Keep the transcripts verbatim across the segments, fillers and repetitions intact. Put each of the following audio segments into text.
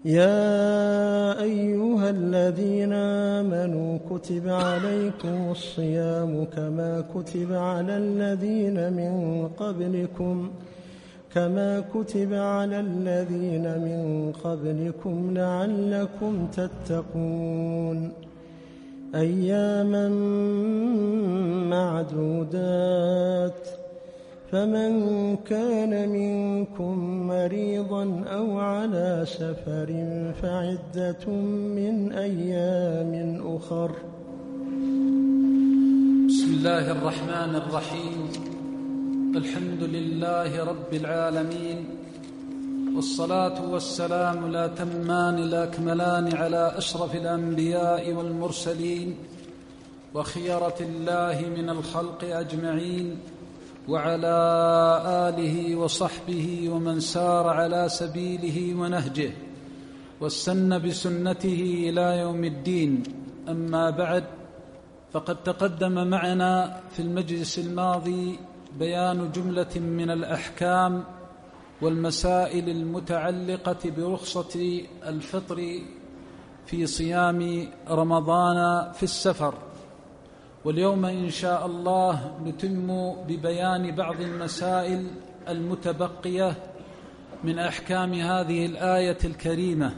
يا أيها الذين آمنوا كتب عليكم الصيام كما كتب على الذين من قبلكم كما كتب على الذين من قبلكم لعلكم تتقون أياما معدودات فمن كان منكم مريضا أو على سفر فعدة من أيام أخر. بسم الله الرحمن الرحيم. الحمد لله رب العالمين، والصلاة والسلام لا تمان لا كملان على أشرف الأنبياء والمرسلين وخيرة الله من الخلق أجمعين، وعلى آله وصحبه ومن سار على سبيله ونهجه واستنى بسنته إلى يوم الدين. أما بعد، فقد تقدم معنا في المجلس الماضي بيان جملة من الأحكام والمسائل المتعلقة برخصة الفطر في صيام رمضان في السفر، واليوم إن شاء الله نتم ببيان بعض المسائل المتبقية من أحكام هذه الآية الكريمة.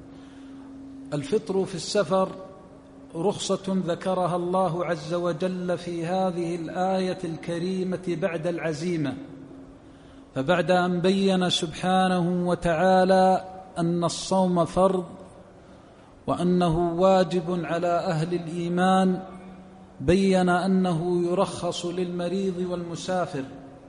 الفطر في السفر رخصة ذكرها الله عز وجل في هذه الآية الكريمة بعد العزيمة، فبعد أن بين سبحانه وتعالى أن الصوم فرض وأنه واجب على أهل الإيمان، بين أنه يرخص للمريض والمسافر،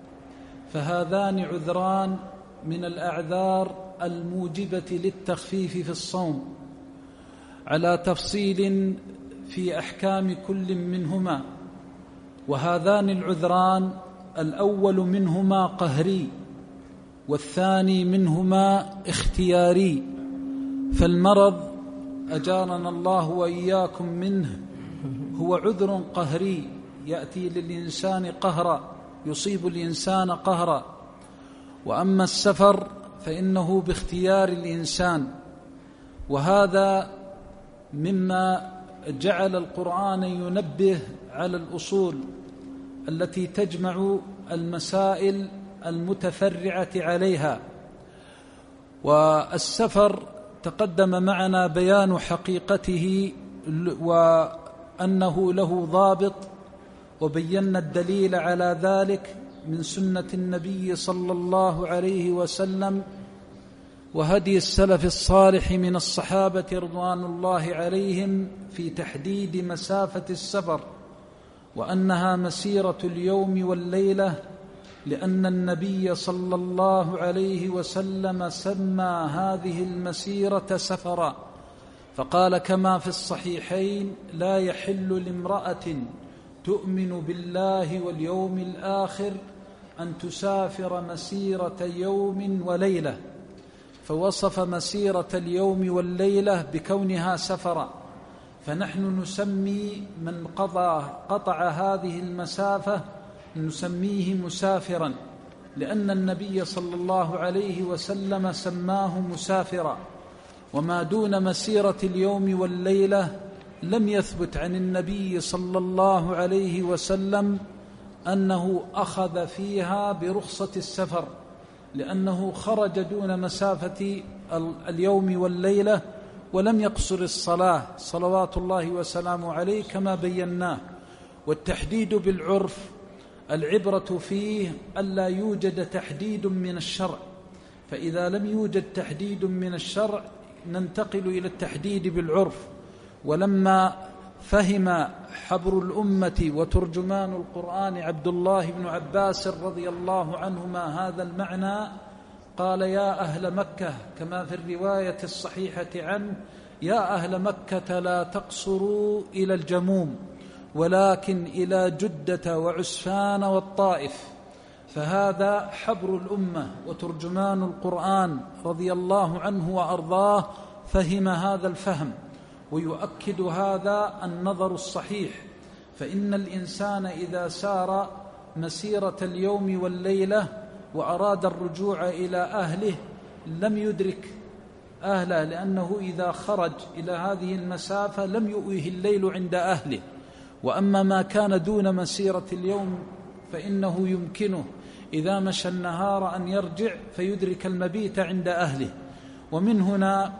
فهذان عذران من الأعذار الموجبة للتخفيف في الصوم، على تفصيل في أحكام كل منهما. وهذان العذران الأول منهما قهري والثاني منهما اختياري، فالمرض أجارنا الله وإياكم منه هو عذر قهري يأتي للإنسان قهرا، يصيب الإنسان قهرا، وأما السفر فإنه باختيار الإنسان. وهذا مما جعل القرآن ينبه على الأصول التي تجمع المسائل المتفرعة عليها. والسفر تقدم معنا بيان حقيقته وأنه له ضابط، وبينا الدليل على ذلك من سنة النبي صلى الله عليه وسلم وهدي السلف الصالح من الصحابة رضوان الله عليهم في تحديد مسافة السفر، وأنها مسيرة اليوم والليلة، لأن النبي صلى الله عليه وسلم سمى هذه المسيرة سفرا، فقال كما في الصحيحين: لا يحل لامرأة تؤمن بالله واليوم الآخر أن تسافر مسيرة يوم وليلة، فوصف مسيرة اليوم والليلة بكونها سفرا. فنحن نسمي من قضى قطع هذه المسافة نسميه مسافرا، لأن النبي صلى الله عليه وسلم سماه مسافرا. وما دون مسيرة اليوم والليلة لم يثبت عن النبي صلى الله عليه وسلم أنه أخذ فيها برخصة السفر، لأنه خرج دون مسافة اليوم والليلة ولم يقصر الصلاة صلوات الله وسلامه عليه كما بيناه. والتحديد بالعرف العبرة فيه ألا يوجد تحديد من الشرع، فإذا لم يوجد تحديد من الشرع ننتقل إلى التحديد بالعرف. ولما فهم حبر الأمة وترجمان القرآن عبد الله بن عباس رضي الله عنهما هذا المعنى، قال: يا أهل مكة، كما في الرواية الصحيحة عنه: يا أهل مكة لا تقصروا إلى الجموم ولكن إلى جدة وعسفان والطائف. فهذا حبر الأمة وترجمان القرآن رضي الله عنه وأرضاه فهم هذا الفهم، ويؤكد هذا النظر الصحيح. فإن الإنسان إذا سار مسيرة اليوم والليلة وأراد الرجوع إلى أهله لم يدرك أهله، لأنه إذا خرج إلى هذه المسافة لم يؤوه الليل عند أهله. وأما ما كان دون مسيرة اليوم فإنه يمكنه إذا مشى النهار أن يرجع فيدرك المبيت عند أهله. ومن هنا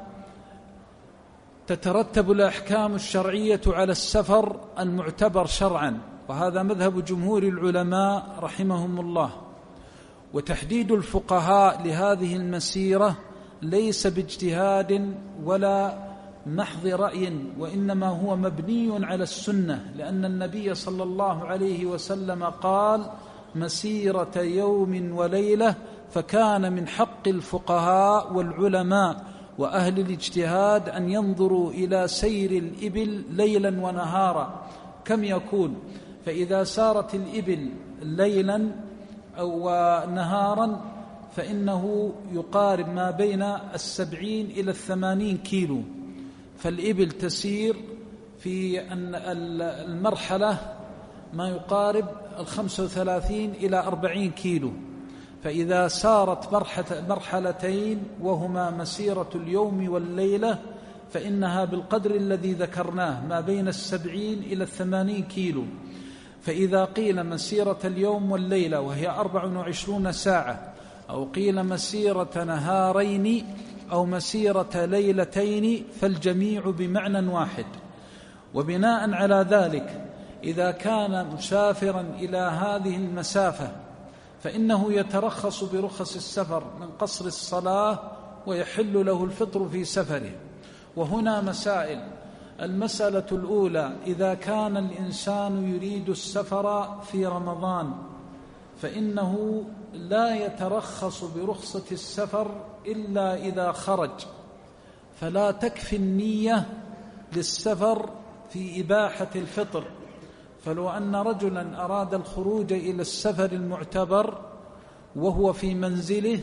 تترتب الأحكام الشرعية على السفر المعتبر شرعا، وهذا مذهب جمهور العلماء رحمهم الله. وتحديد الفقهاء لهذه المسيرة ليس باجتهاد ولا محض رأي، وإنما هو مبني على السنة، لأن النبي صلى الله عليه وسلم قال: مسيرة يوم وليلة، فكان من حق الفقهاء والعلماء وأهل الاجتهاد أن ينظروا إلى سير الإبل ليلا ونهارا كم يكون. فإذا سارت الإبل ليلا أو نهارا فإنه يقارب ما بين السبعين إلى الثمانين كيلو. فالإبل تسير في المرحلة ما يقارب الخمسة وثلاثين إلى أربعين كيلو. فإذا سارت مرحلتين وهما مسيرة اليوم والليلة فإنها بالقدر الذي ذكرناه ما بين السبعين إلى الثمانين كيلو. فإذا قيل مسيرة اليوم والليلة وهي أربع وعشرون ساعة، أو قيل مسيرة نهارين أو مسيرة ليلتين، فالجميع بمعنى واحد. وبناء على ذلك إذا كان مسافرا إلى هذه المسافة فإنه يترخص برخص السفر من قصر الصلاة ويحل له الفطر في سفره. وهنا مسائل. المسألة الأولى: إذا كان الإنسان يريد السفر في رمضان فإنه لا يترخص برخصة السفر إلا إذا خرج، فلا تكفي النية للسفر في إباحة الفطر. فلو أن رجلا أراد الخروج إلى السفر المعتبر وهو في منزله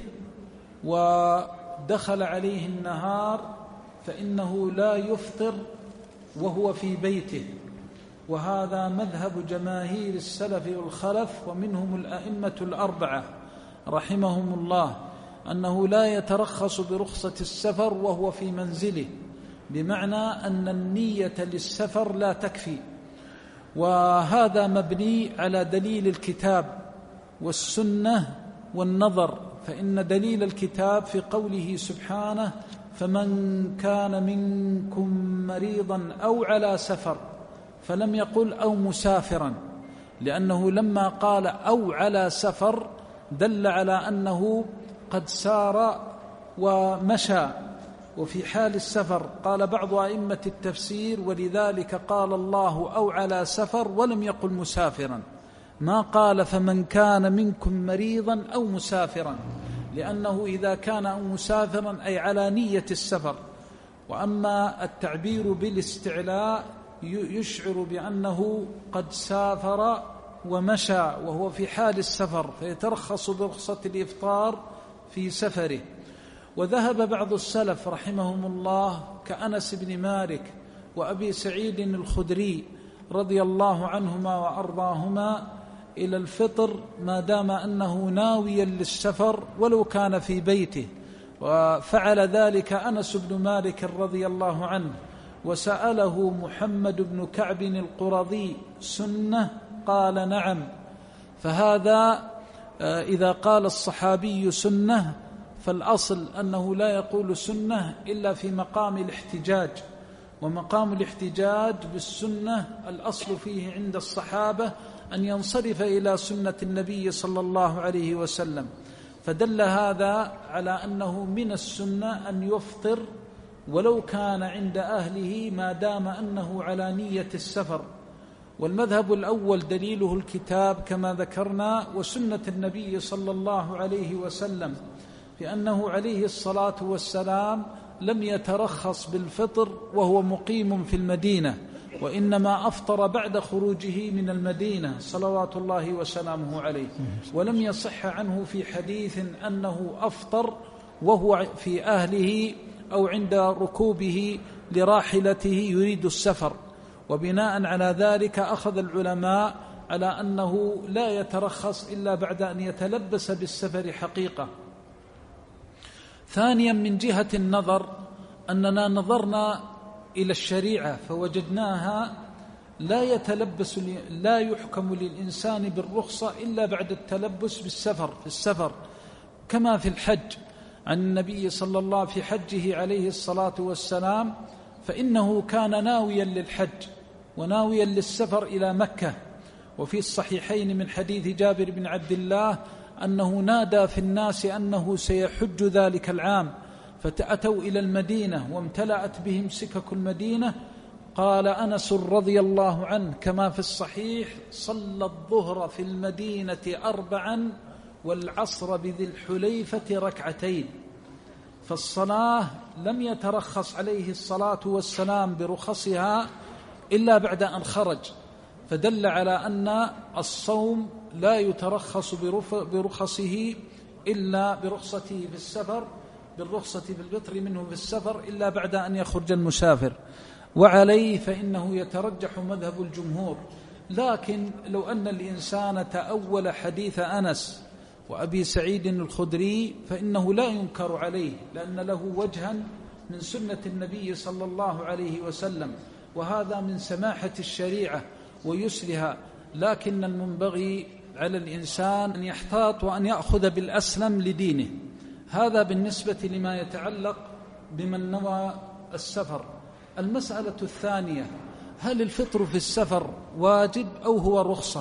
ودخل عليه النهار فإنه لا يفطر وهو في بيته. وهذا مذهب جماهير السلف والخلف، ومنهم الأئمة الأربعة رحمهم الله، أنه لا يترخص برخصة السفر وهو في منزله، بمعنى أن النية للسفر لا تكفي. وهذا مبني على دليل الكتاب والسنة والنظر. فإن دليل الكتاب في قوله سبحانه: فمن كان منكم مريضا أو على سفر، فلم يقل أو مسافرا، لأنه لما قال أو على سفر دل على أنه قد سار ومشى. وفي حال السفر قال بعض أئمة التفسير: ولذلك قال الله أو على سفر ولم يقل مسافرا، ما قال فمن كان منكم مريضا أو مسافرا، لأنه إذا كان أو مسافرا أي على نية السفر. وأما التعبير بالاستعلاء يشعر بأنه قد سافر ومشى وهو في حال السفر، فيترخص برخصة الإفطار في سفره. وذهب بعض السلف رحمهم الله كأنس بن مالك وأبي سعيد الخدري رضي الله عنهما وأرضاهما إلى الفطر ما دام أنه ناويا للسفر ولو كان في بيته. وفعل ذلك أنس بن مالك رضي الله عنه، وسأله محمد بن كعب القرظي: سنة؟ قال: نعم. فهذا إذا قال الصحابي سنة فالأصل أنه لا يقول سنة إلا في مقام الاحتجاج، ومقام الاحتجاج بالسنة الأصل فيه عند الصحابة أن ينصرف إلى سنة النبي صلى الله عليه وسلم. فدل هذا على أنه من السنة أن يفطر ولو كان عند أهله ما دام أنه على نية السفر. والمذهب الأول دليله الكتاب كما ذكرنا، وسنة النبي صلى الله عليه وسلم، لأنه عليه الصلاة والسلام لم يترخص بالفطر وهو مقيم في المدينة، وإنما أفطر بعد خروجه من المدينة صلوات الله وسلامه عليه. ولم يصح عنه في حديث أنه أفطر وهو في أهله أو عند ركوبه لراحلته يريد السفر. وبناء على ذلك أخذ العلماء على أنه لا يترخص إلا بعد أن يتلبس بالسفر حقيقة. ثانيا من جهة النظر أننا نظرنا إلى الشريعة فوجدناها لا يتلبس لا يحكم للإنسان بالرخصة إلا بعد التلبس بالسفر في السفر، كما في الحج عن النبي صلى الله عليه وسلم في حجه عليه الصلاة والسلام، فإنه كان ناويا للحج وناويا للسفر إلى مكة. وفي الصحيحين من حديث جابر بن عبد الله أنه نادى في الناس أنه سيحج ذلك العام، فأتوا إلى المدينة وامتلأت بهم سكك المدينة. قال أنس رضي الله عنه كما في الصحيح: صلى الظهر في المدينة أربعا والعصر بذي الحليفة ركعتين. فالصلاة لم يترخص عليه الصلاة والسلام برخصها إلا بعد أن خرج، فدل على أن الصوم لا يترخص برخصه إلا برخصته في السفر، بالرخصة في الفطر منه في السفر إلا بعد أن يخرج المسافر. وعليه فإنه يترجح مذهب الجمهور. لكن لو أن الإنسان تأول حديث أنس وأبي سعيد الخدري فإنه لا ينكر عليه، لأن له وجها من سنة النبي صلى الله عليه وسلم، وهذا من سماحة الشريعة ويسرها. لكن المنبغي على الإنسان أن يحتاط وأن يأخذ بالأسلم لدينه. هذا بالنسبة لما يتعلق بمن نوى السفر. المسألة الثانية: هل الفطر في السفر واجب أو هو رخصة؟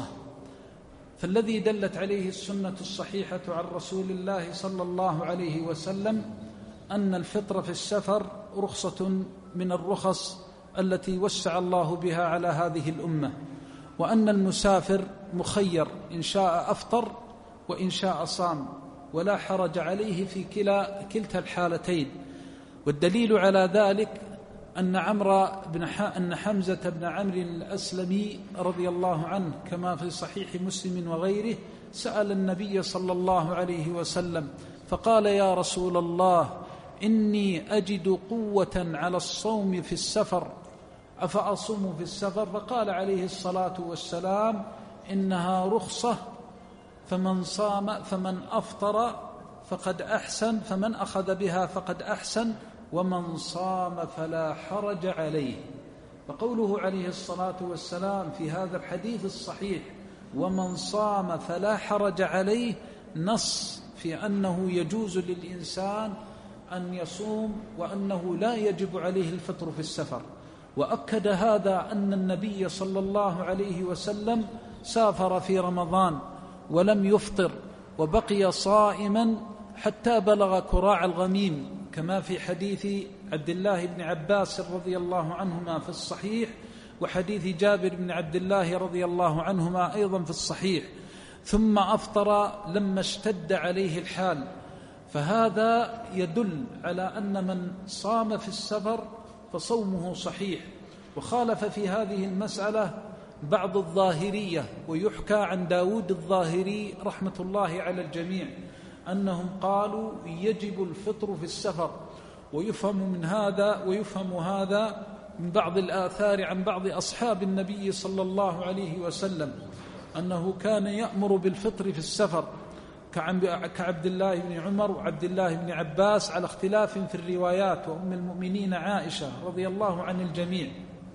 فالذي دلت عليه السنة الصحيحة عن رسول الله صلى الله عليه وسلم أن الفطر في السفر رخصة من الرخص التي وسع الله بها على هذه الأمة، وأن المسافر مخير إن شاء أفطر وإن شاء صام، ولا حرج عليه في كلا كلتا الحالتين. والدليل على ذلك أن عمرو بن أن حمزة بن عمرو الأسلمي رضي الله عنه كما في صحيح مسلم وغيره سأل النبي صلى الله عليه وسلم فقال: يا رسول الله، إني أجد قوة على الصوم في السفر أفأصوم في السفر؟ فقال عليه الصلاة والسلام: إنها رخصة، فمن صام فمن أفطر فقد أحسن، فمن أخذ بها فقد أحسن، ومن صام فلا حرج عليه. فقوله عليه الصلاة والسلام في هذا الحديث الصحيح ومن صام فلا حرج عليه نص في أنه يجوز للإنسان أن يصوم، وأنه لا يجب عليه الفطر في السفر. وأكد هذا أن النبي صلى الله عليه وسلم سافر في رمضان ولم يفطر، وبقي صائما حتى بلغ كراع الغميم، كما في حديث عبد الله بن عباس رضي الله عنهما في الصحيح، وحديث جابر بن عبد الله رضي الله عنهما أيضا في الصحيح، ثم أفطر لما اشتد عليه الحال. فهذا يدل على أن من صام في السفر فصومه صحيح. وخالف في هذه المسألة بعض الظاهرية، ويحكى عن داود الظاهري رحمة الله على الجميع أنهم قالوا يجب الفطر في السفر. ويفهم من هذا ويفهم هذا من بعض الآثار عن بعض أصحاب النبي صلى الله عليه وسلم أنه كان يأمر بالفطر في السفر، كعبد الله بن عمر وعبد الله بن عباس على اختلاف في الروايات، وأم المؤمنين عائشة رضي الله عن الجميع.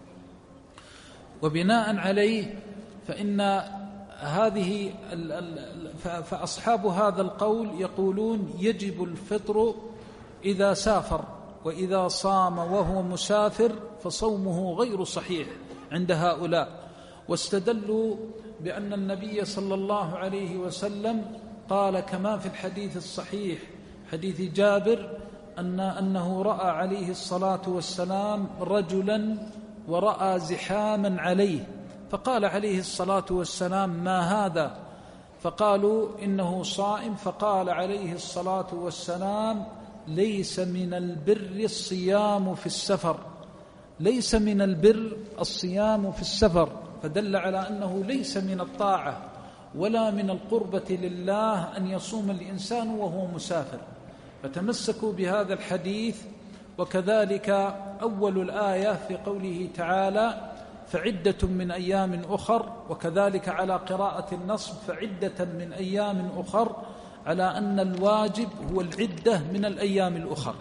وبناء عليه فإن هذه فأصحاب هذا القول يقولون يجب الفطر إذا سافر، وإذا صام وهو مسافر فصومه غير صحيح عند هؤلاء. واستدلوا بأن النبي صلى الله عليه وسلم قال كما في الحديث الصحيح حديث جابر أن أنه رأى عليه الصلاة والسلام رجلا ورأى زحاما عليه، فقال عليه الصلاة والسلام: ما هذا؟ فقالوا: إنه صائم. فقال عليه الصلاة والسلام: ليس من البر الصيام في السفر، ليس من البر الصيام في السفر. فدل على أنه ليس من الطاعة ولا من القربة لله أن يصوم الإنسان وهو مسافر. فتمسكوا بهذا الحديث. وكذلك أول الآية في قوله تعالى: فعدة من أيام أخر، وكذلك على قراءة النصب فعدة من أيام أخر، على أن الواجب هو العدة من الأيام الأخر.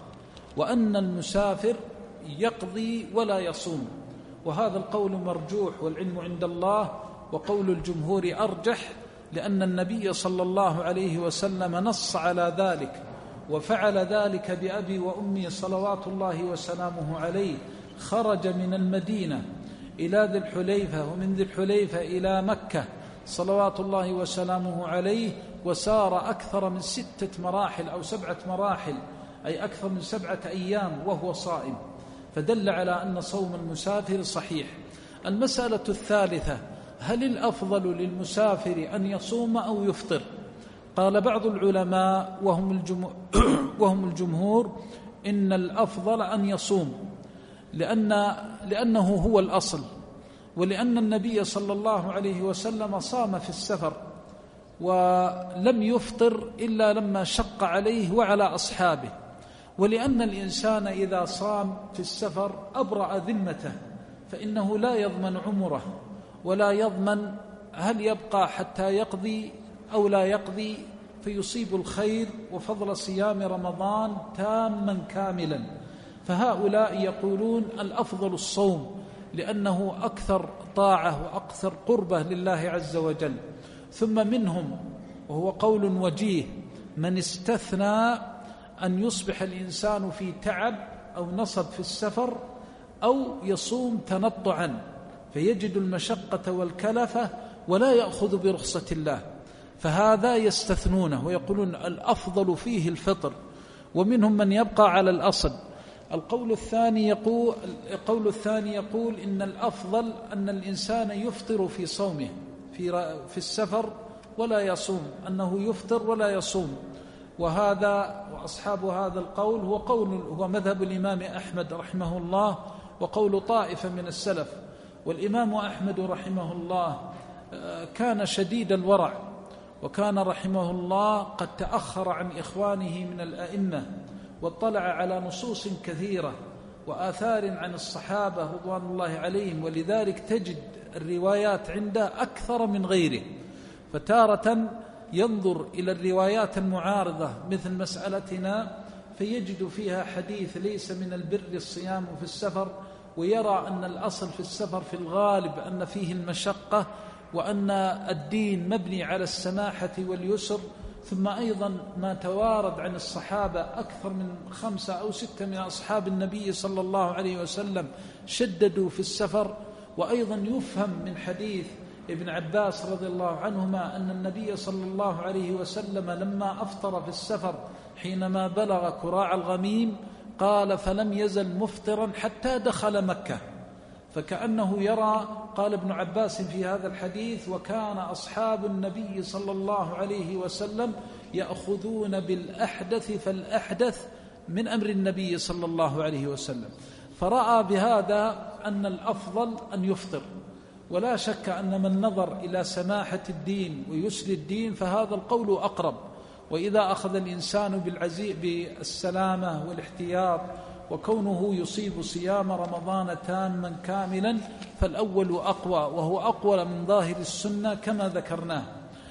وأن المسافر يقضي ولا يصوم، وهذا القول مرجوح والعلم عند الله، وقول الجمهور أرجح، لأن النبي صلى الله عليه وسلم نص على ذلك وفعل ذلك بأبي وأمي صلوات الله وسلامه عليه. خرج من المدينة إلى ذي الحليفة، ومن ذي الحليفة إلى مكة صلوات الله وسلامه عليه، وسار أكثر من ستة مراحل أو سبعة مراحل، أي أكثر من سبعة أيام وهو صائم، فدل على أن صوم المسافر صحيح. المسألة الثالثة: هل الأفضل للمسافر أن يصوم أو يفطر؟ قال بعض العلماء وهم وهم الجمهور إن الأفضل أن يصوم، لأن لأنه هو الأصل، ولأن النبي صلى الله عليه وسلم صام في السفر ولم يفطر إلا لما شق عليه وعلى أصحابه، ولأن الإنسان إذا صام في السفر أبرأ ذمته، فإنه لا يضمن عمره ولا يضمن هل يبقى حتى يقضي أو لا يقضي، فيصيب الخير وفضل صيام رمضان تاما كاملا. فهؤلاء يقولون الأفضل الصوم، لأنه أكثر طاعة وأكثر قربة لله عز وجل. ثم منهم، وهو قول وجيه، من استثنى أن يصبح الإنسان في تعب أو نصب في السفر أو يصوم تنطعا فيجد المشقة والكلفة ولا يأخذ برخصة الله، فهذا يستثنونه ويقولون الأفضل فيه الفطر. ومنهم من يبقى على الأصل. القول الثاني يقول القول الثاني يقول إن الأفضل أن الإنسان يفطر في صومه في في السفر ولا يصوم، أنه يفطر ولا يصوم. وهذا وأصحاب هذا القول هو قول هو مذهب الإمام أحمد رحمه الله وقول طائفة من السلف. والإمام أحمد رحمه الله كان شديد الورع، وكان رحمه الله قد تأخر عن إخوانه من الأئمة، واطلع على نصوص كثيرة وآثار عن الصحابة رضوان الله عليهم، ولذلك تجد الروايات عنده أكثر من غيره. فتارة ينظر إلى الروايات المعارضة مثل مسألتنا فيجد فيها حديث ليس من البر الصيام في السفر، ويرى أن الأصل في السفر في الغالب أن فيه المشقة، وأن الدين مبني على السماحة واليسر. ثم أيضا ما توارد عن الصحابة أكثر من خمسة أو ستة من أصحاب النبي صلى الله عليه وسلم شددوا في السفر. وأيضا يفهم من حديث ابن عباس رضي الله عنهما أن النبي صلى الله عليه وسلم لما أفطر في السفر حينما بلغ كراع الغميم قال فلم يزل مفطرا حتى دخل مكة، فكأنه يرى، قال ابن عباس في هذا الحديث: وكان أصحاب النبي صلى الله عليه وسلم يأخذون بالأحدث فالأحدث من أمر النبي صلى الله عليه وسلم. فرأى بهذا أن الأفضل أن يفطر، ولا شك أن من نظر إلى سماحة الدين ويسر الدين فهذا القول أقرب. وإذا أخذ الإنسان بالعزيء بالسلامة والاحتياط وكونه يصيب صيام رمضان تاما كاملا فالأول أقوى، وهو أقوى من ظاهر السنة كما ذكرناه.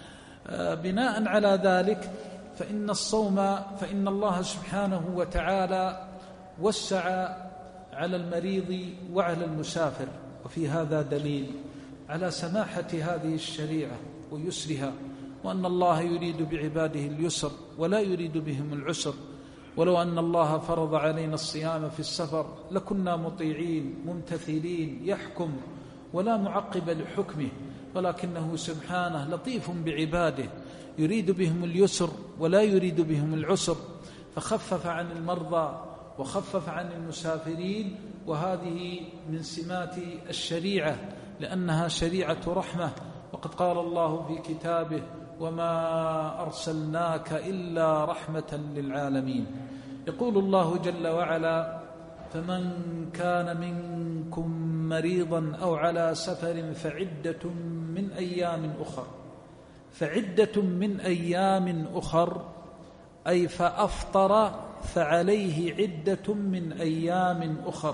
بناء على ذلك فإن الصوم فإن الله سبحانه وتعالى وسع على المريض وعلى المسافر، وفي هذا دليل على سماحة هذه الشريعة ويسرها، وأن الله يريد بعباده اليسر ولا يريد بهم العسر. ولو أن الله فرض علينا الصيام في السفر لكنا مطيعين ممتثلين يحكم ولا معقب لحكمه، ولكنه سبحانه لطيف بعباده يريد بهم اليسر ولا يريد بهم العسر، فخفف عن المرضى وخفف عن المسافرين. وهذه من سمات الشريعة لأنها شريعة رحمة. وقد قال الله في كتابه: وما أرسلناك إلا رحمة للعالمين. يقول الله جل وعلا: فمن كان منكم مريضا أو على سفر فعدة من أيام أخر فعدة من أيام أخر أي فأفطر فعليه عدة من أيام أخر.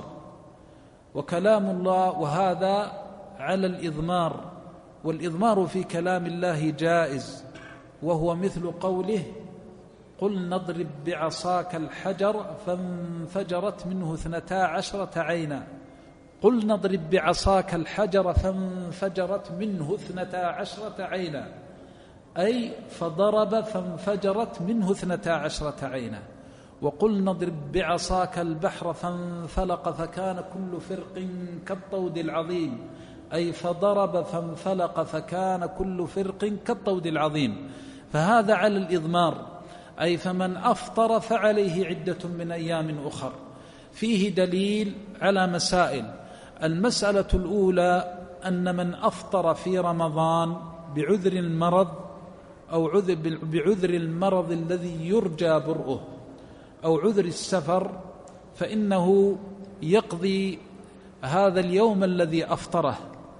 وكلام الله وهذا على الإضمار، والإضمار في كلام الله جائز، وهو مثل قوله: قل نضرب بعصاك الحجر فانفجرت منه اثنتا عشرة عينا. قل نضرب بعصاك الحجر فانفجرت منه اثنتا عشرة عينا، أي فضرب فانفجرت منه اثنتا عشرة عينا. وقل نضرب بعصاك البحر فانفلق فكان كل فرق كالطود العظيم، أي فضرب فانفلق فكان كل فرق كالطود العظيم. فهذا على الإضمار، أي فمن أفطر فعليه عدة من أيام أخر. فيه دليل على مسائل. المسألة الأولى أن من أفطر في رمضان بعذر المرض أو بعذر المرض الذي يرجى برؤه أو عذر السفر، فإنه يقضي هذا اليوم الذي أفطره،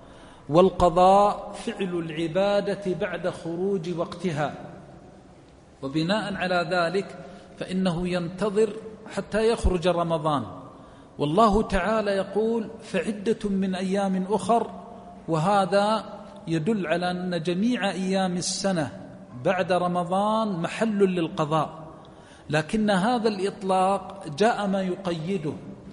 والقضاء فعل العبادة بعد خروج وقتها، وبناء على ذلك فإنه ينتظر حتى يخرج رمضان. والله تعالى يقول فعدة من أيام أخر، وهذا يدل على أن جميع أيام السنة بعد رمضان محل للقضاء، لكن هذا الإطلاق جاء ما يقيده،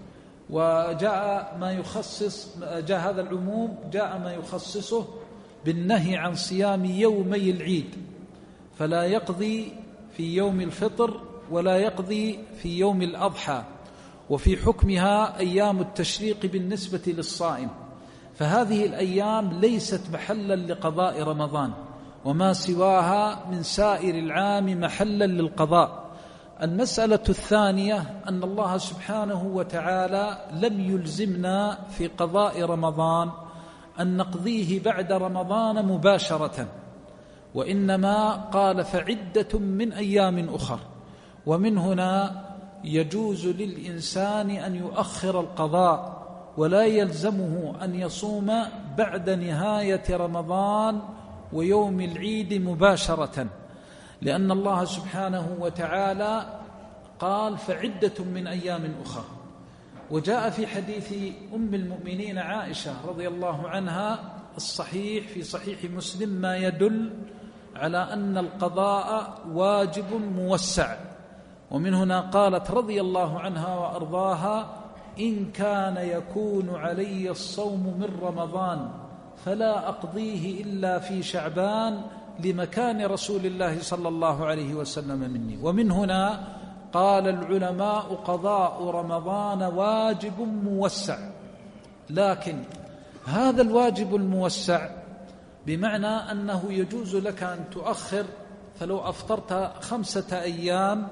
وجاء ما يخصص، جاء هذا العموم جاء ما يخصصه بالنهي عن صيام يومي العيد، فلا يقضي في يوم الفطر ولا يقضي في يوم الأضحى، وفي حكمها أيام التشريق بالنسبة للصائم. فهذه الأيام ليست محلا لقضاء رمضان، وما سواها من سائر العام محلا للقضاء. المسألة الثانية أن الله سبحانه وتعالى لم يلزمنا في قضاء رمضان أن نقضيه بعد رمضان مباشرة، وإنما قال فعدة من أيام أخر. ومن هنا يجوز للإنسان أن يؤخر القضاء، ولا يلزمه أن يصوم بعد نهاية رمضان ويوم العيد مباشرة، لأن الله سبحانه وتعالى قال فعدة من أيام أخر. وجاء في حديث أم المؤمنين عائشة رضي الله عنها الصحيح في صحيح مسلم ما يدل على أن القضاء واجب موسع. ومن هنا قالت رضي الله عنها وأرضاها إن كان يكون علي الصوم من رمضان فلا أقضيه إلا في شعبان لمكان رسول الله صلى الله عليه وسلم مني. ومن هنا قال العلماء قضاء رمضان واجب موسع، لكن هذا الواجب الموسع بمعنى أنه يجوز لك أن تؤخر، فلو أفطرت خمسة أيام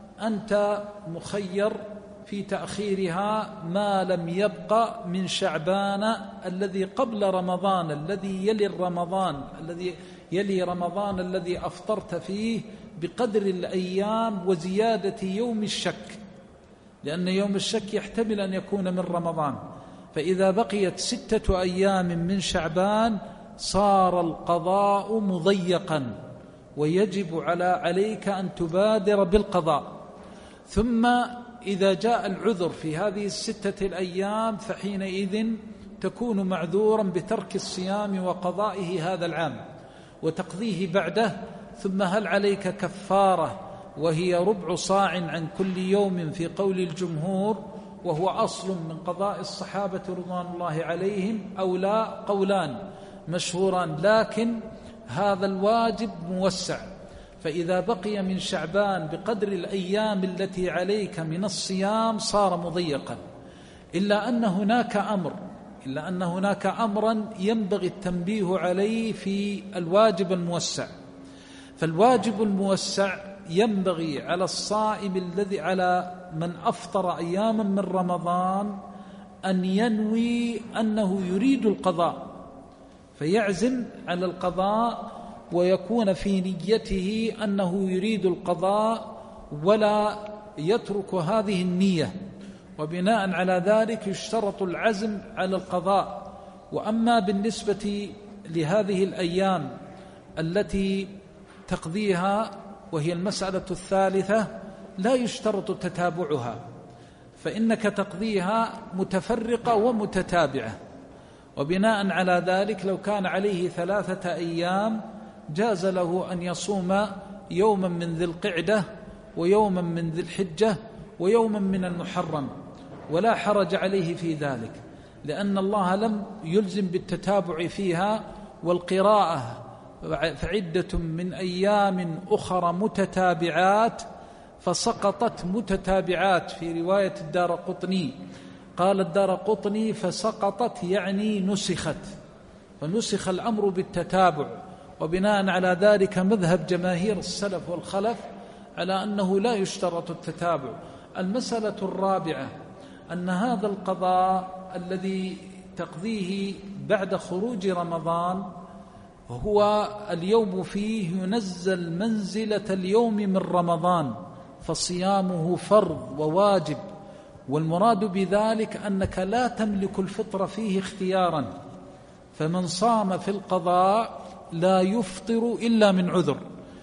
أنت مخير في تأخيرها ما لم يبقى من شعبان الذي قبل رمضان، الذي يلي رمضان الذي يلي رمضان الذي أفطرت فيه بقدر الأيام وزيادة يوم الشك، لأن يوم الشك يحتمل أن يكون من رمضان. فإذا بقيت ستة أيام من شعبان صار القضاء مضيقا، ويجب على عليك أن تبادر بالقضاء. ثم إذا جاء العذر في هذه الستة الأيام فحينئذ تكون معذورا بترك الصيام وقضائه هذا العام وتقضيه بعده. ثم هل عليك كفارة وهي ربع صاع عن كل يوم في قول الجمهور، وهو أصل من قضاء الصحابة رضوان الله عليهم، أو لا؟ قولان مشهوران، لكن هذا الواجب موسع. فإذا بقي من شعبان بقدر الأيام التي عليك من الصيام صار مضيقا، إلا أن هناك أمر إلا أن هناك أمرا ينبغي التنبيه عليه في الواجب الموسع. فالواجب الموسع ينبغي على الصائم الذي على من أفطر أياما من رمضان أن ينوي أنه يريد القضاء، فيعزم على القضاء ويكون في نيته أنه يريد القضاء ولا يترك هذه النية، وبناء على ذلك يشترط العزم على القضاء. وأما بالنسبة لهذه الأيام التي تقضيها وهي المسألة الثالثة لا يشترط تتابعها، فإنك تقضيها متفرقة ومتتابعة. وبناء على ذلك لو كان عليه ثلاثة أيام جاز له أن يصوم يوما من ذي القعدة ويوما من ذي الحجة ويوما من المحرم، ولا حرج عليه في ذلك، لأن الله لم يلزم بالتتابع فيها. والقراءة فعدة من أيام أخرى متتابعات، فسقطت متتابعات في رواية الدارقطني. قال الدارقطني فسقطت يعني نسخت، فنسخ الأمر بالتتابع. وبناء على ذلك مذهب جماهير السلف والخلف على أنه لا يشترط التتابع. المسألة الرابعة أن هذا القضاء الذي تقضيه بعد خروج رمضان هو اليوم فيه ينزل منزلة اليوم من رمضان، فصيامه فرض وواجب. والمراد بذلك أنك لا تملك الفطر فيه اختيارا، فمن صام في القضاء لا يفطر إلا من عذر،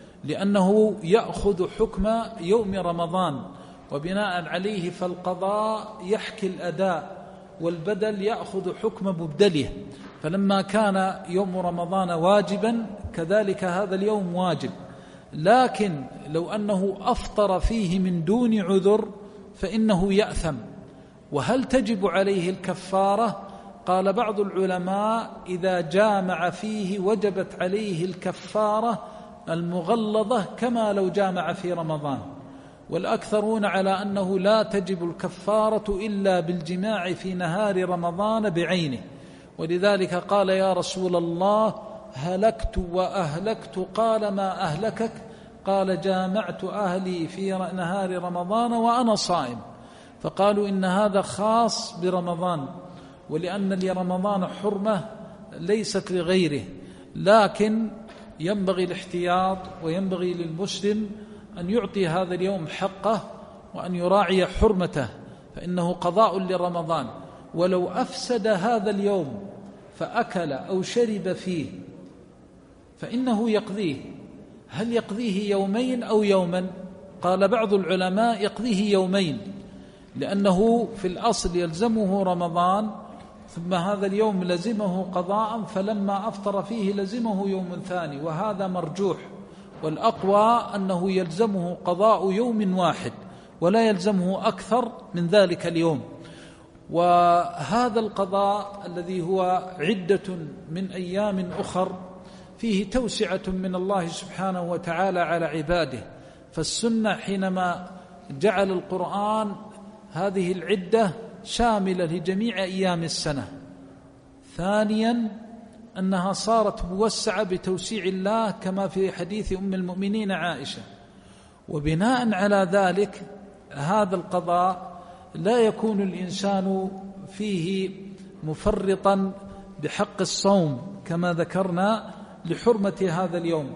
لأنه يأخذ حكم يوم رمضان، وبناء عليه فالقضاء يحكي الأداء والبدل يأخذ حكم مبدله. فلما كان يوم رمضان واجبا كذلك هذا اليوم واجب. لكن لو أنه أفطر فيه من دون عذر فإنه يأثم. وهل تجب عليه الكفارة؟ قال بعض العلماء إذا جامع فيه وجبت عليه الكفارة المغلظة كما لو جامع في رمضان، والأكثرون على أنه لا تجب الكفارة إلا بالجماع في نهار رمضان بعينه. ولذلك قال يا رسول الله هلكت وأهلكت، قال ما أهلكك؟ قال جامعت أهلي في نهار رمضان وأنا صائم. فقالوا إن هذا خاص برمضان، ولأن لرمضان حرمة ليست لغيره. لكن ينبغي الاحتياط، وينبغي للمسلم أن يعطي هذا اليوم حقه وأن يراعي حرمته، فإنه قضاء لرمضان. ولو أفسد هذا اليوم فأكل أو شرب فيه فإنه يقضيه. هل يقضيه يومين أو يوما؟ قال بعض العلماء يقضيه يومين، لأنه في الأصل يلزمه رمضان، ثم هذا اليوم لزمه قضاء، فلما أفطر فيه لزمه يوم ثاني، وهذا مرجوح. والأقوى أنه يلزمه قضاء يوم واحد ولا يلزمه أكثر من ذلك اليوم. وهذا القضاء الذي هو عدة من أيام أخر فيه توسعة من الله سبحانه وتعالى على عباده. فالسنة حينما جعل القرآن هذه العدة شاملة لجميع أيام السنة. ثانيا أنها صارت موسعة بتوسيع الله كما في حديث أم المؤمنين عائشة. وبناء على ذلك هذا القضاء لا يكون الإنسان فيه مفرطا بحق الصوم كما ذكرنا لحرمة هذا اليوم.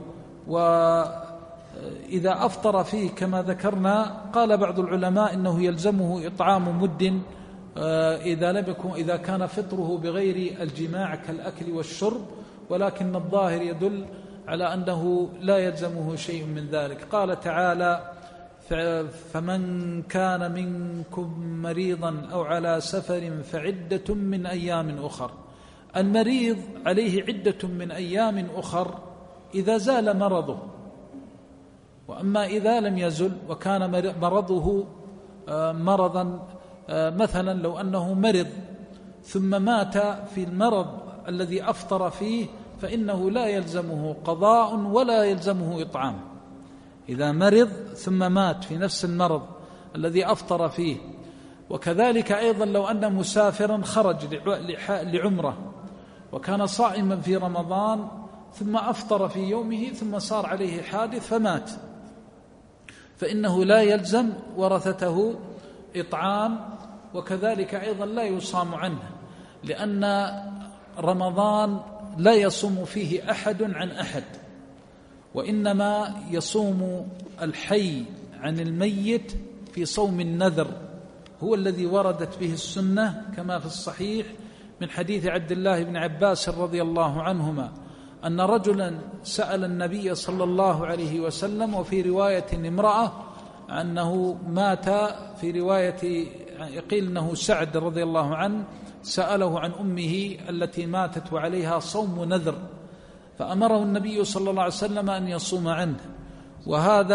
وإذا أفطر فيه كما ذكرنا قال بعض العلماء إنه يلزمه إطعام مد إذا لم يكن إذا كان فطره بغير الجماع كالأكل والشرب، ولكن الظاهر يدل على أنه لا يلزمه شيء من ذلك. قال تعالى فمن كان منكم مريضا أو على سفر فعدة من أيام أخر. المريض عليه عدة من أيام أخر إذا زال مرضه، وأما إذا لم يزل وكان مرضه مرضا مثلا لو أنه مرض ثم مات في المرض الذي أفطر فيه فإنه لا يلزمه قضاء ولا يلزمه إطعام. إذا مرض ثم مات في نفس المرض الذي أفطر فيه. وكذلك أيضا لو أن مسافرا خرج لعمره وكان صائما في رمضان ثم أفطر في يومه ثم صار عليه حادث فمات، فإنه لا يلزم ورثته إطعام، وكذلك أيضا لا يصام عنه، لأن رمضان لا يصوم فيه أحد عن أحد، وإنما يصوم الحي عن الميت في صوم النذر، هو الذي وردت به السنة كما في الصحيح من حديث عبد الله بن عباس رضي الله عنهما أن رجلا سأل النبي صلى الله عليه وسلم، وفي رواية امرأة أنه مات، في رواية يقيل أنه سعد رضي الله عنه سأله عن أمه التي ماتت وعليها صوم نذر، فأمره النبي صلى الله عليه وسلم أن يصوم عنه. وهذا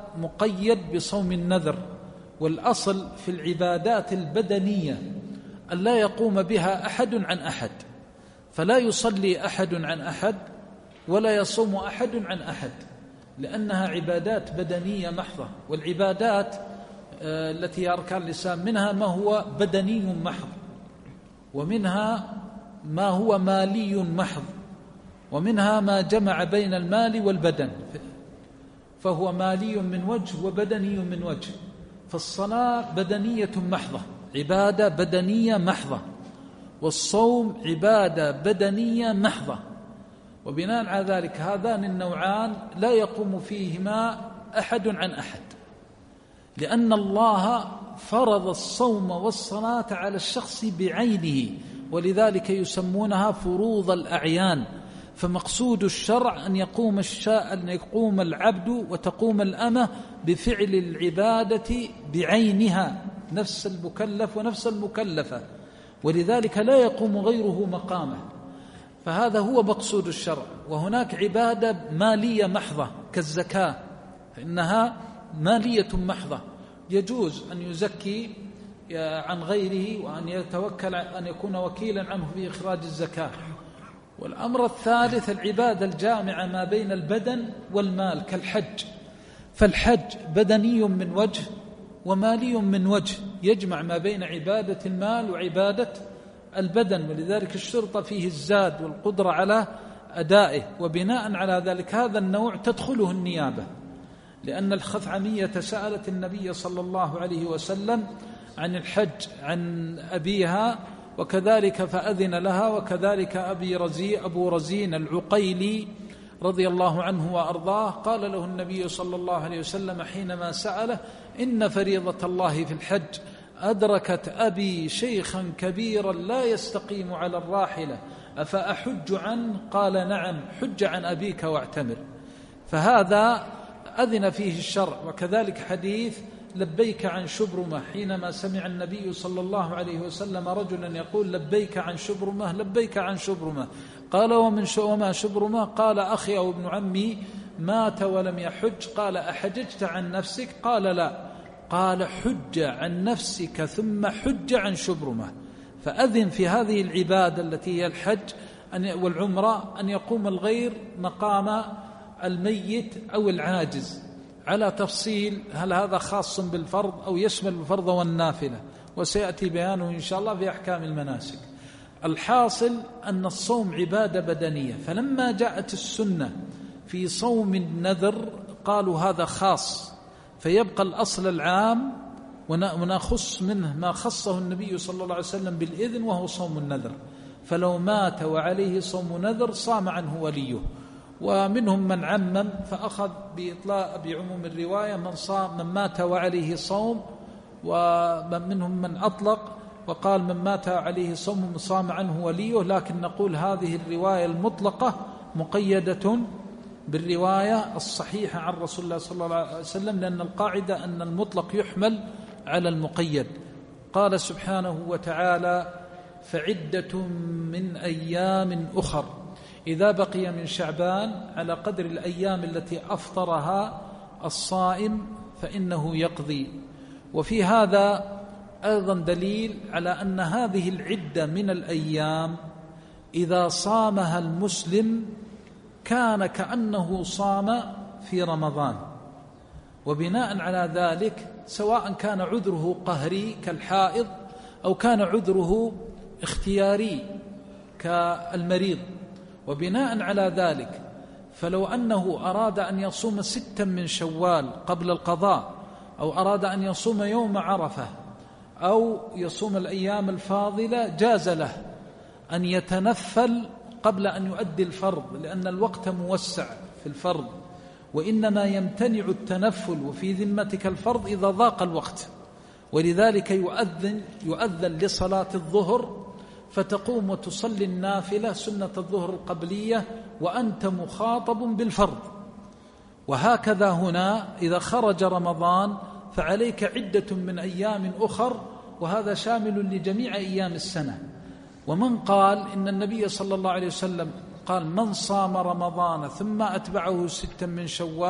مقيد بصوم النذر. والأصل في العبادات البدنية أن لا يقوم بها أحد عن أحد، فلا يصلي أحد عن أحد ولا يصوم أحد عن أحد، لأنها عبادات بدنية محضة. والعبادات التي هي أركان الإسلام منها ما هو بدني محض، ومنها ما هو مالي محض، ومنها ما جمع بين المال والبدن، فهو مالي من وجه وبدني من وجه. فالصلاة بدنية محضة، عبادة بدنية محضة، والصوم عبادة بدنية محضة. وبناء على ذلك هذان النوعان لا يقوم فيهما أحد عن أحد، لأن الله فرض الصوم والصلاة على الشخص بعينه، ولذلك يسمونها فروض الأعيان. فمقصود الشرع أن يقوم الشاء أن يقوم العبد وتقوم الأمة بفعل العبادة بعينها، نفس المكلف ونفس المكلفة، ولذلك لا يقوم غيره مقامه. فهذا هو مقصود الشرع. وهناك عبادة مالية محضة كالزكاة، فإنها مالية محضة، يجوز أن يزكي عن غيره وأن يتوكل أن يكون وكيلا عنه في إخراج الزكاة. والأمر الثالث العبادة الجامعة ما بين البدن والمال كالحج، فالحج بدني من وجه ومالي من وجه، يجمع ما بين عبادة المال وعبادة البدن، ولذلك الشرط فيه الزاد والقدرة على أدائه. وبناء على ذلك هذا النوع تدخله النيابة، لأن الخثعمية سألت النبي صلى الله عليه وسلم عن الحج عن أبيها، وكذلك فأذن لها، وكذلك أبي رزي أبو رزين العقيلي رضي الله عنه وأرضاه، قال له النبي صلى الله عليه وسلم حينما سأله: إن فريضة الله في الحج أدركت أبي شيخا كبيرا لا يستقيم على الراحلة أفأحج عنه؟ قال: نعم، حج عن أبيك واعتمر. فهذا أذن فيه الشرع. وكذلك حديث لبيك عن شبرمة، حينما سمع النبي صلى الله عليه وسلم رجلا يقول: لبيك عن شبرمة لبيك عن شبرمة، قال: ومن وما شبرمة؟ قال: أخي أو ابن عمي مات ولم يحج. قال: أحججت عن نفسك؟ قال: لا. قال: حج عن نفسك ثم حج عن شبرمة. فأذن في هذه العبادة التي هي الحج والعمرة أن يقوم الغير مقام الميت أو العاجز، على تفصيل هل هذا خاص بالفرض أو يشمل الفرض والنافلة، وسيأتي بيانه إن شاء الله في أحكام المناسك. الحاصل أن الصوم عبادة بدنية، فلما جاءت السنة في صوم النذر قالوا هذا خاص، فيبقى الأصل العام ونخص منه ما خصه النبي صلى الله عليه وسلم بالإذن، وهو صوم النذر. فلو مات وعليه صوم نذر صام عنه وليه. ومنهم من عمم فأخذ بإطلاق بعموم الرواية من صام من مات وعليه صوم، ومنهم من أطلق وقال من مات عليه صوم صام عنه وليه. لكن نقول هذه الرواية المطلقة مقيدة بالرواية الصحيحة عن رسول الله صلى الله عليه وسلم، لأن القاعدة أن المطلق يحمل على المقيد. قال سبحانه وتعالى: فعدة من أيام أخر، إذا بقي من شعبان على قدر الأيام التي أفطرها الصائم فإنه يقضي. وفي هذا أيضا دليل على أن هذه العدة من الأيام إذا صامها المسلم كان كأنه صام في رمضان. وبناء على ذلك سواء كان عذره قهري كالحائض أو كان عذره اختياري كالمريض. وبناء على ذلك فلو أنه أراد أن يصوم ستا من شوال قبل القضاء، أو أراد أن يصوم يوم عرفة، أو يصوم الأيام الفاضلة، جاز له أن يتنفل قبل أن يؤدي الفرض، لأن الوقت موسع في الفرض، وإنما يمتنع التنفل وفي ذمتك الفرض إذا ضاق الوقت. ولذلك يؤذن يؤذن لصلاة الظهر فتقوم وتصلي النافلة سنة الظهر القبلية وأنت مخاطب بالفرض. وهكذا هنا إذا خرج رمضان فعليك عدة من أيام أخر، وهذا شامل لجميع أيام السنة. ومن قال إن النبي صلى الله عليه وسلم قال: من صام رمضان ثم أتبعه ستا من شوال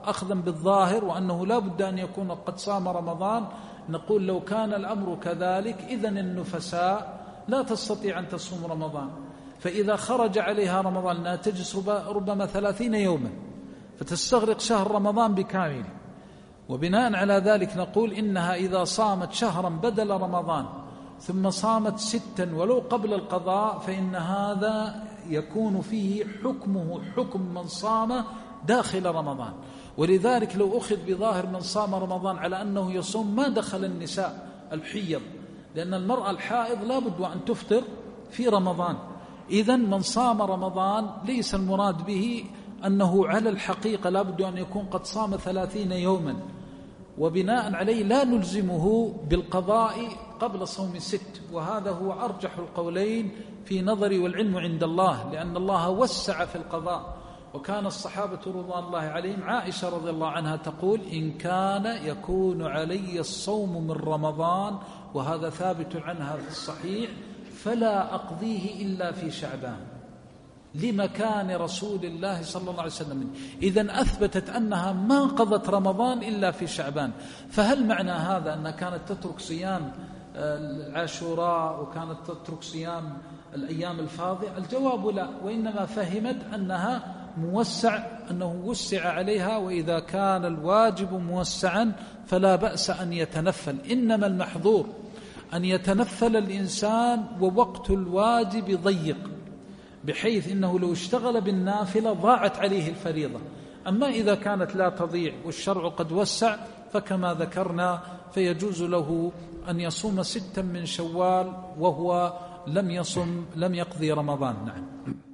أخذا بالظاهر وأنه لا بد أن يكون قد صام رمضان، نقول لو كان الأمر كذلك إذن النفساء لا تستطيع أن تصوم رمضان، فإذا خرج عليها رمضان لا تجلس ربما ثلاثين يوما فتستغرق شهر رمضان بكامل. وبناء على ذلك نقول إنها إذا صامت شهرا بدل رمضان ثم صامت ستا ولو قبل القضاء فإن هذا يكون فيه حكمه حكم من صام داخل رمضان. ولذلك لو أخذ بظاهر من صام رمضان على أنه يصوم ما دخل النساء الحيض، لأن المرأة الحائض لا بد أن تفطر في رمضان. إذن من صام رمضان ليس المراد به أنه على الحقيقة لا بد أن يكون قد صام ثلاثين يوما، وبناء عليه لا نلزمه بالقضاء قبل صوم ست، وهذا هو أرجح القولين في نظري والعلم عند الله، لأن الله وسع في القضاء. وكان الصحابة رضوان الله عليهم، عائشة رضي الله عنها تقول: إن كان يكون علي الصوم من رمضان، وهذا ثابت عنها في الصحيح، فلا أقضيه إلا في شعبان، لمكان رسول الله صلى الله عليه وسلم. إذن أثبتت أنها ما قضت رمضان إلا في شعبان. فهل معنى هذا أنها كانت تترك صيام العاشوراء وكانت تترك صيام الأيام الفاضلة؟ الجواب لا، وإنما فهمت أنها موسع، أنه وسع عليها، وإذا كان الواجب موسعا فلا بأس أن يتنفل. إنما المحظور أن يتنفل الإنسان ووقت الواجب ضيق، بحيث إنه لو اشتغل بالنافلة ضاعت عليه الفريضة. أما إذا كانت لا تضيع والشرع قد وسع فكما ذكرنا فيجوز له أن يصوم ستا من شوال وهو لم يصم لم يقضي رمضان. نعم.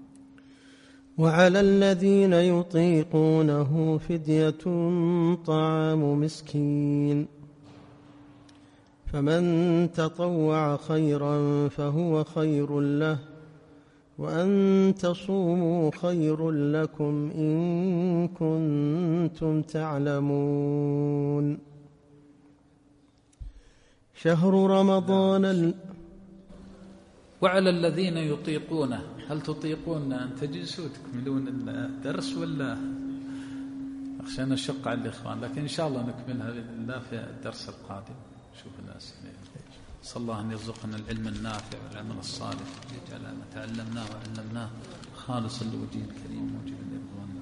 وعلى الذين يطيقونه فدية طعام مسكين، فمن تطوع خيرا فهو خير له، وأن تصوموا خير لكم إن كنتم تعلمون. شهر رمضان ال... وعلى الذين يطيقونه، هل تطيقون أن تجلسوا تكملون الدرس ولا أخشى أن أشق على الإخوان؟ لكن إن شاء الله نكملها بإذن الله في الدرس القادم. شوف الناس، صلى الله أن يرزقنا العلم النافع والعمل الصالح، يجعل ما تعلمناه وعلمناه خالصا لوجهه الكريم موجبا لرضوانه.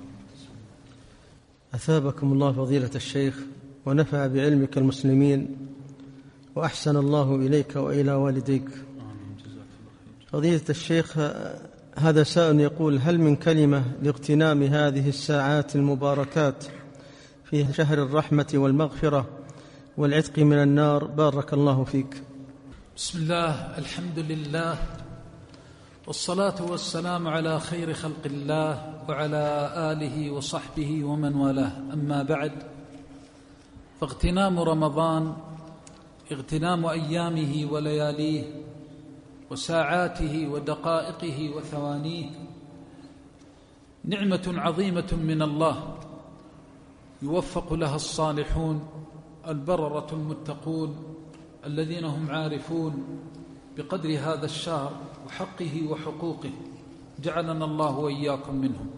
أثابكم الله فضيلة الشيخ ونفع بعلمك المسلمين، وأحسن الله إليك وإلى والديك. فضيلة الشيخ، هذا سائل يقول: هل من كلمة لاغتنام هذه الساعات المباركات في شهر الرحمة والمغفرة والعتق من النار؟ بارك الله فيك. بسم الله، الحمد لله، والصلاة والسلام على خير خلق الله وعلى آله وصحبه ومن والاه. أما بعد، فاغتنام رمضان، اغتنام أيامه ولياليه وساعاته ودقائقه وثوانيه نعمة عظيمة من الله يوفق لها الصالحون البررة المتقون الذين هم عارفون بقدر هذا الشهر وحقه وحقوقه، جعلنا الله وإياكم منهم.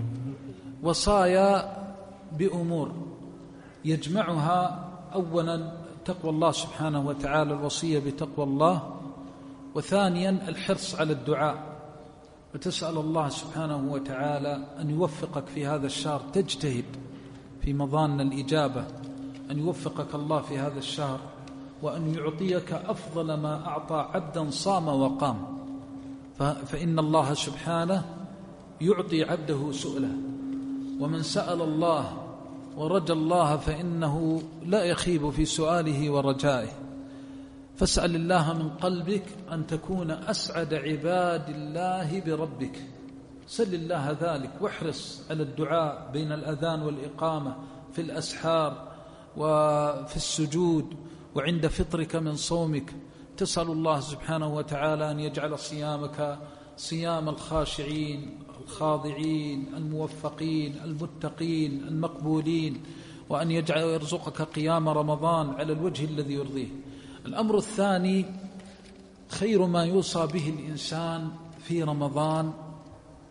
وصايا بأمور يجمعها: أولا تقوى الله سبحانه وتعالى، الوصية بتقوى الله، وثانيا الحرص على الدعاء، وتسأل الله سبحانه وتعالى أن يوفقك في هذا الشهر، تجتهد في مظان الإجابة، أن يوفقك الله في هذا الشهر، وأن يعطيك أفضل ما أعطى عبدا صام وقام، فإن الله سبحانه يعطي عبده سؤله، ومن سأل الله ورجى الله فإنه لا يخيب في سؤاله ورجائه. فاسأل الله من قلبك أن تكون أسعد عباد الله بربك، سل الله ذلك، واحرص على الدعاء بين الأذان والإقامة، في الأسحار وفي السجود وعند فطرك من صومك. تسأل الله سبحانه وتعالى أن يجعل صيامك صيام الخاشعين الخاضعين الموفقين المتقين المقبولين، وأن يجعل يرزقك قيام رمضان على الوجه الذي يرضيه. الأمر الثاني: خير ما يوصى به الإنسان في رمضان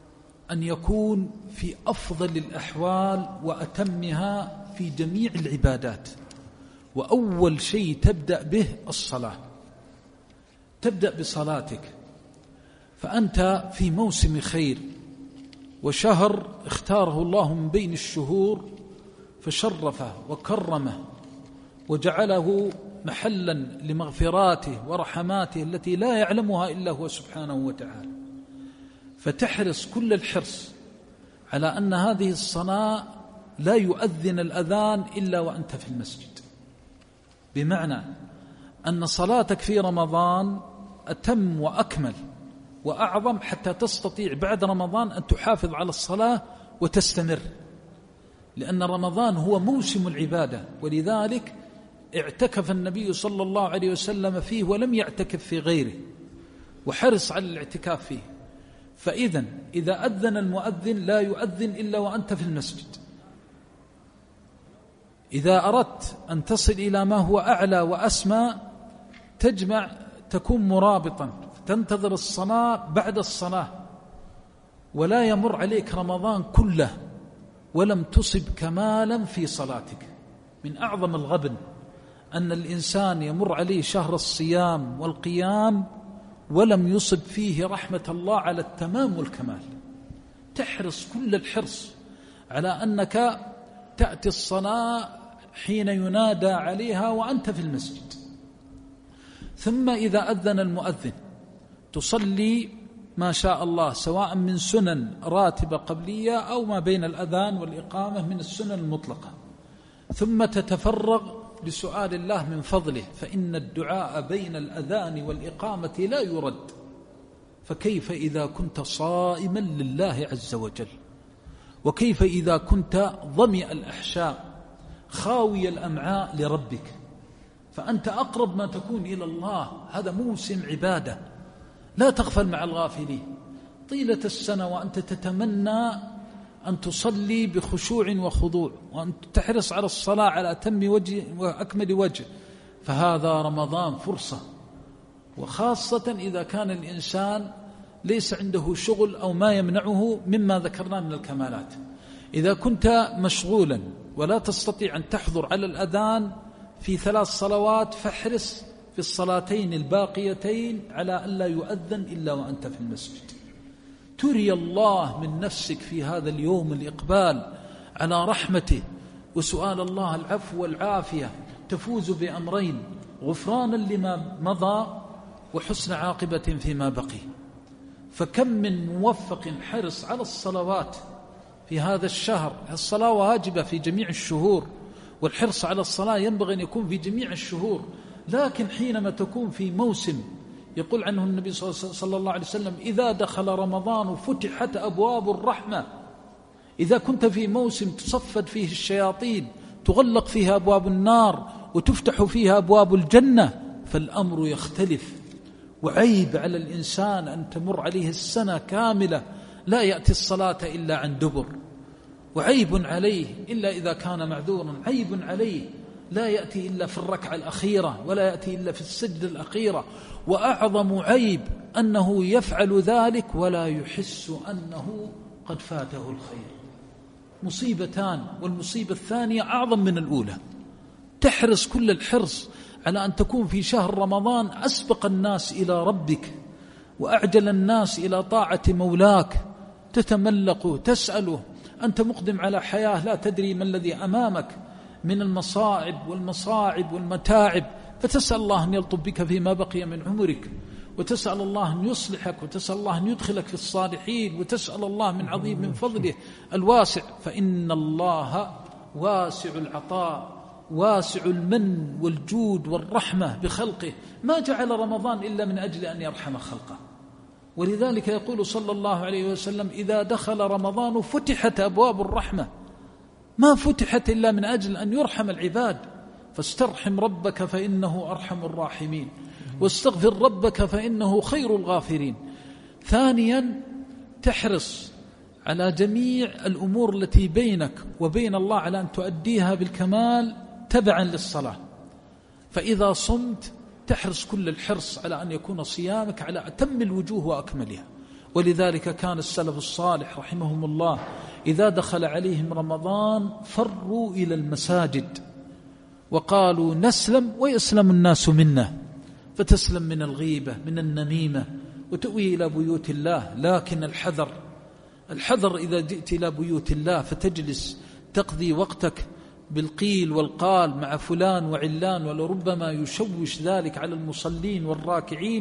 أن يكون في أفضل الأحوال وأتمها في جميع العبادات. وأول شيء تبدأ به الصلاة، تبدأ بصلاتك، فأنت في موسم خير وشهر اختاره الله من بين الشهور فشرفه وكرمه وجعله محلا لمغفراته ورحماته التي لا يعلمها إلا هو سبحانه وتعالى. فتحرص كل الحرص على أن هذه الصلاة لا يؤذن الأذان إلا وأنت في المسجد، بمعنى أن صلاتك في رمضان أتم وأكمل وأعظم حتى تستطيع بعد رمضان أن تحافظ على الصلاة وتستمر، لأن رمضان هو موسم العبادة، ولذلك اعتكف النبي صلى الله عليه وسلم فيه ولم يعتكف في غيره، وحرص على الاعتكاف فيه. فإذا إذا أذن المؤذن لا يؤذن إلا وأنت في المسجد. إذا أردت أن تصل إلى ما هو أعلى وأسمى تجمع تكون مرابطا، تنتظر الصلاة بعد الصلاة، ولا يمر عليك رمضان كله ولم تصب كمالا في صلاتك. من أعظم الغبن أن الإنسان يمر عليه شهر الصيام والقيام ولم يصب فيه رحمة الله على التمام والكمال. تحرص كل الحرص على أنك تأتي الصلاة حين ينادى عليها وأنت في المسجد. ثم إذا أذن المؤذن تصلي ما شاء الله، سواء من سنن راتبة قبلية أو ما بين الأذان والإقامة من السنن المطلقة، ثم تتفرغ لسؤال الله من فضله، فإن الدعاء بين الأذان والإقامة لا يرد. فكيف إذا كنت صائما لله عز وجل؟ وكيف إذا كنت ظمئ الأحشاء خاوي الأمعاء لربك؟ فأنت أقرب ما تكون إلى الله. هذا موسم عبادة، لا تغفل مع الغافلين طيلة السنة وأنت تتمنى أن تصلي بخشوع وخضوع، وأن تحرص على الصلاة على أتم وجه وأكمل وجه. فهذا رمضان فرصة، وخاصة إذا كان الإنسان ليس عنده شغل أو ما يمنعه مما ذكرنا من الكمالات. إذا كنت مشغولا ولا تستطيع أن تحضر على الأذان في ثلاث صلوات فاحرص في الصلاتين الباقيتين على أن لا يؤذن إلا وأنت في المسجد. تري الله من نفسك في هذا اليوم الإقبال على رحمته وسؤال الله العفو والعافية، تفوز بأمرين: غفرانا لما مضى وحسن عاقبة فيما بقي. فكم من موفق حرص على الصلوات في هذا الشهر. الصلاة واجبة في جميع الشهور، والحرص على الصلاة ينبغي أن يكون في جميع الشهور، لكن حينما تكون في موسم يقول عنه النبي صلى الله عليه وسلم: إذا دخل رمضان فتحت أبواب الرحمة. إذا كنت في موسم تصفد فيه الشياطين، تغلق فيها أبواب النار وتفتح فيها أبواب الجنة، فالأمر يختلف. وعيب على الإنسان أن تمر عليه السنة كاملة لا يأتي الصلاة إلا عن دبر، وعيب عليه إلا إذا كان معذورا، عيب عليه لا يأتي إلا في الركعة الأخيرة ولا يأتي إلا في السجدة الأخيرة. وأعظم عيب أنه يفعل ذلك ولا يحس أنه قد فاته الخير. مصيبتان، والمصيبة الثانية أعظم من الأولى. تحرص كل الحرص على أن تكون في شهر رمضان أسبق الناس إلى ربك وأعجل الناس إلى طاعة مولاك، تتملق تسأله. أنت مقدم على حياة لا تدري ما الذي أمامك من المصائب والمصاعب والمتاعب، فتسأل الله أن يلطف بك فيما بقي من عمرك، وتسأل الله أن يصلحك، وتسأل الله أن يدخلك في الصالحين، وتسأل الله من عظيم من فضله الواسع. فإن الله واسع العطاء واسع المن والجود والرحمة بخلقه، ما جعل رمضان إلا من أجل أن يرحم خلقه. ولذلك يقول صلى الله عليه وسلم: إذا دخل رمضان فتحت أبواب الرحمة. ما فتحت إلا من أجل أن يرحم العباد. فاسترحم ربك فإنه أرحم الراحمين، واستغفر ربك فإنه خير الغافرين. ثانيا، تحرص على جميع الأمور التي بينك وبين الله على أن تؤديها بالكمال تبعا للصلاة. فإذا صمت تحرص كل الحرص على أن يكون صيامك على أتم الوجوه وأكملها، ولذلك كان السلف الصالح رحمهم الله إذا دخل عليهم رمضان فروا إلى المساجد وقالوا نسلم ويسلم الناس منا، فتسلم من الغيبة من النميمة وتؤوي إلى بيوت الله. لكن الحذر الحذر إذا جئت إلى بيوت الله فتجلس تقضي وقتك بالقيل والقال مع فلان وعلان، ولربما يشوش ذلك على المصلين والراكعين،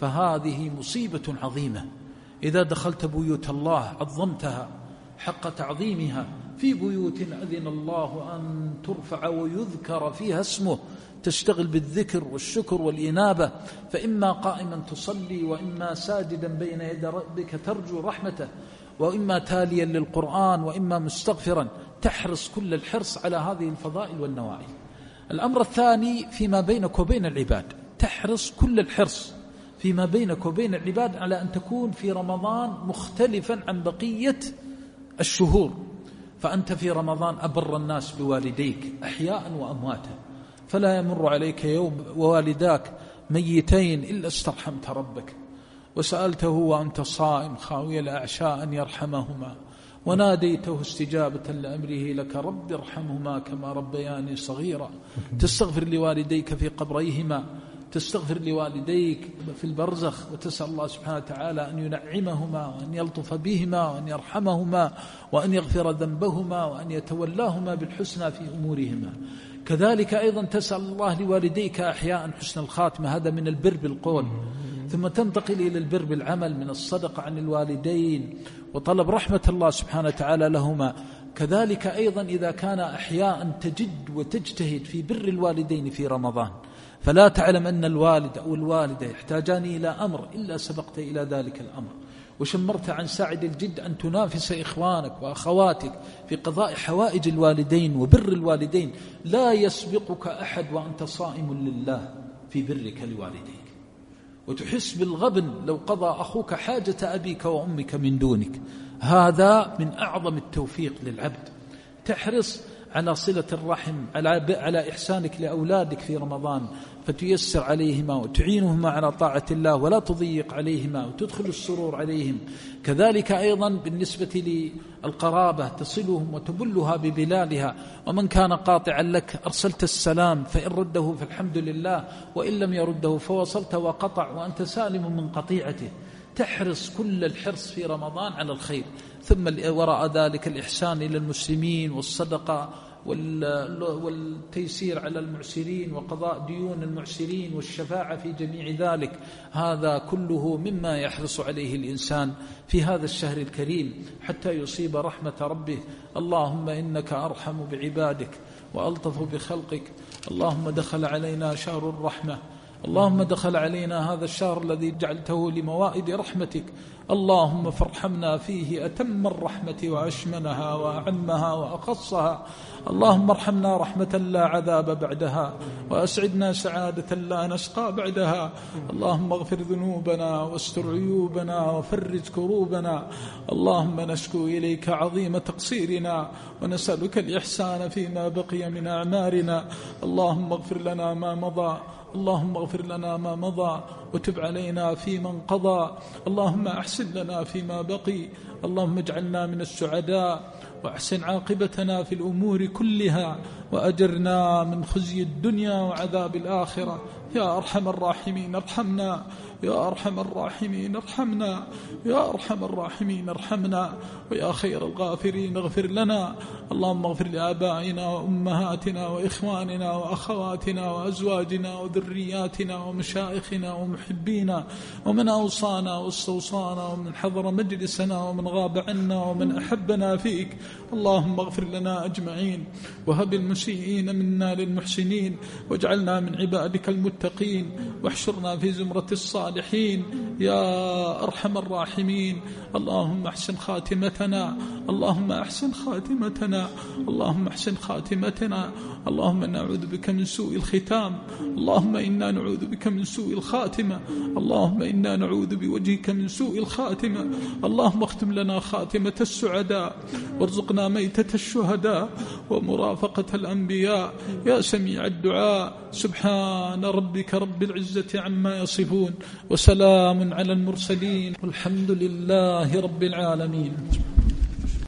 فهذه مصيبة عظيمة. إذا دخلت بيوت الله عظمتها حق تعظيمها، في بيوت أذن الله أن ترفع ويذكر فيها اسمه، تشتغل بالذكر والشكر والإنابة، فإما قائما تصلي، وإما ساجدا بين يدي ربك ترجو رحمته، وإما تاليا للقرآن، وإما مستغفرا. تحرص كل الحرص على هذه الفضائل والنوائل. الأمر الثاني فيما بينك وبين العباد، تحرص كل الحرص فيما بينك وبين العباد على أن تكون في رمضان مختلفا عن بقية الشهور. فأنت في رمضان أبر الناس بوالديك أحياء وأمواتا، فلا يمر عليك يوم ووالداك ميتين إلا استرحمت ربك وسألته وأنت صائم خاوي الأعشاء أن يرحمهما، وناديته استجابة لأمره لك رب ارحمهما كما ربياني صغيرا. تستغفر لوالديك في قبريهما، تستغفر لوالديك في البرزخ، وتسأل الله سبحانه وتعالى أن ينعمهما وأن يلطف بهما وأن يرحمهما وأن يغفر ذنبهما وأن يتولاهما بالحسنى في أمورهما. كذلك أيضا تسأل الله لوالديك أحياء حسن الخاتمة، هذا من البر بالقول. ثم تنتقل إلى البر بالعمل من الصدقة عن الوالدين وطلب رحمة الله سبحانه وتعالى لهما. كذلك أيضا إذا كان أحياء تجد وتجتهد في بر الوالدين في رمضان، فلا تعلم أن الوالد أو الوالدة يحتاجان إلى أمر إلا سبقت إلى ذلك الأمر، وشمرت عن ساعد الجد أن تنافس إخوانك وأخواتك في قضاء حوائج الوالدين وبر الوالدين. لا يسبقك أحد وأنت صائم لله في برك لوالديك، وتحس بالغبن لو قضى أخوك حاجة أبيك وأمك من دونك. هذا من أعظم التوفيق للعبد. تحرص على صلة الرحم، على على إحسانك لأولادك في رمضان، فتيسر عليهما وتعينهما على طاعة الله ولا تضيق عليهما وتدخل السرور عليهم. كذلك أيضا بالنسبة للقرابة تصلهم وتبلها ببلالها، ومن كان قاطعا لك أرسلت السلام، فإن رده فالحمد لله، وإن لم يرده فوصلت وقطع وأنت سالم من قطيعته. تحرص كل الحرص في رمضان على الخير. ثم وراء ذلك الإحسان إلى المسلمين والصدقة والتيسير على المعسرين وقضاء ديون المعسرين والشفاعة في جميع ذلك. هذا كله مما يحرص عليه الإنسان في هذا الشهر الكريم حتى يصيب رحمة ربه. اللهم إنك أرحم بعبادك وألطف بخلقك. اللهم دخل علينا شهر الرحمة، اللهم دخل علينا هذا الشهر الذي جعلته لموائد رحمتك. اللهم فارحمنا فيه أتم الرحمة وأشملها وأعمها وأخصها. اللهم ارحمنا رحمة لا عذاب بعدها، وأسعدنا سعادة لا نشقى بعدها. اللهم اغفر ذنوبنا واستر عيوبنا وفرج كروبنا. اللهم نشكو إليك عظيم تقصيرنا ونسألك الإحسان فيما بقي من أعمارنا. اللهم اغفر لنا ما مضى، اللهم اغفر لنا ما مضى وتب علينا فيمن قضى. اللهم أحسن لنا فيما بقي، اللهم اجعلنا من السعداء، وأحسن عاقبتنا في الأمور كلها، وأجرنا من خزي الدنيا وعذاب الآخرة. يا أرحم الراحمين ارحمنا، يا أرحم الراحمين ارحمنا، يا أرحم الراحمين ارحمنا، ويا خير الغافرين اغفر لنا. اللهم اغفر لآبائنا وأمهاتنا وإخواننا وأخواتنا وأزواجنا وذرياتنا ومشايخنا ومحبينا، ومن أوصانا واستوصانا، ومن حضر مجلسنا ومن غاب عنا، ومن أحبنا فيك. اللهم اغفر لنا أجمعين، وهب المسيئين منا للمحسنين، واجعلنا من عبادك المتقين، واحشرنا في زمرة الصالحين يا أرحم الراحمين. اللهم احسن خاتمتنا، اللهم احسن خاتمتنا، اللهم احسن خاتمتنا. اللهم نعوذ بك من سوء الختام، اللهم إنا نعوذ بك من سوء الخاتمة، اللهم إنا نعوذ بوجهك من سوء الخاتمة. اللهم اختم لنا خاتمة السعداء، وارزقنا وارزقنا ميتة الشهداء ومرافقة الأنبياء يا سميع الدعاء. سبحان ربك رب العزة عما يصفون وسلام على المرسلين والحمد لله رب العالمين.